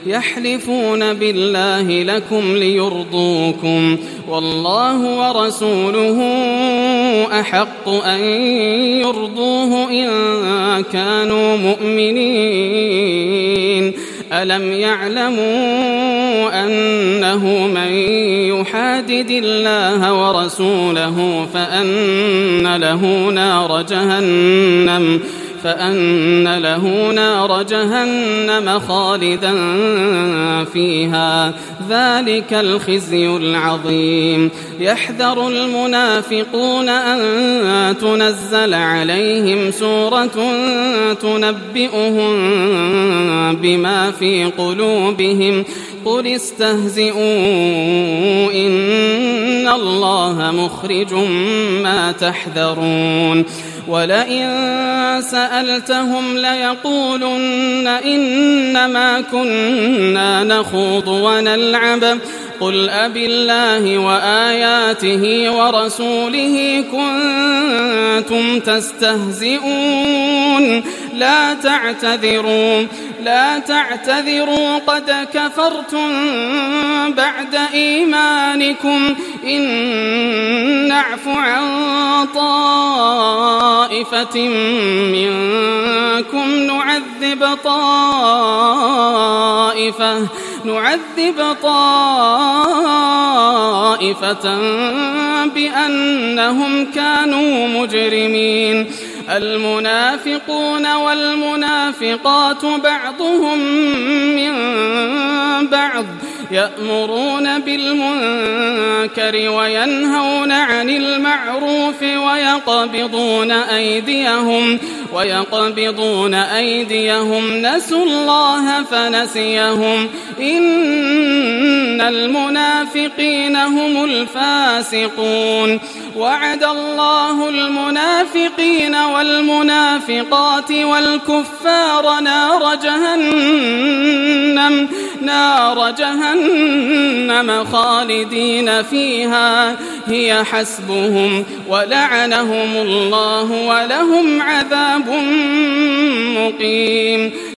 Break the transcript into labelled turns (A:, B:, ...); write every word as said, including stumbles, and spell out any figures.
A: يحلفون بالله لكم ليرضوكم والله ورسوله أحق أن يرضوه إن كانوا مؤمنين ألم يعلموا أنه من يحادد الله ورسوله فأن له نار جهنم فأن له نار جهنم خالدا فيها ذلك الخزي العظيم يحذر المنافقون أن تنزل عليهم سورة تنبئهم بما في قلوبهم قل استهزئوا إن الله مخرج ما تحذرون ولئن سألتهم ليقولن إنما كنا نخوض ونلعب قل أبالله وآياته ورسوله كنتم تستهزئون لا تعتذروا لا تعتذروا قد كفرتم بعد إيمانكم إن نعف عن طائفة منكم نعذب طائفة نعذب طائفة بأنهم كانوا مجرمين المنافقون والمنافقات بعضهم من بعض يأمرون بالمنكر وينهون عن المعروف ويقبضون أيديهم ويقبضون أيديهم نسوا الله فنسيهم إن المنافقين هم الفاسقون وعد الله المنافقين والمنافقات والكفار نار جهنم نار جهنم خالدين فيها هي حسبهم ولعنهم الله ولهم عذاب مقيم.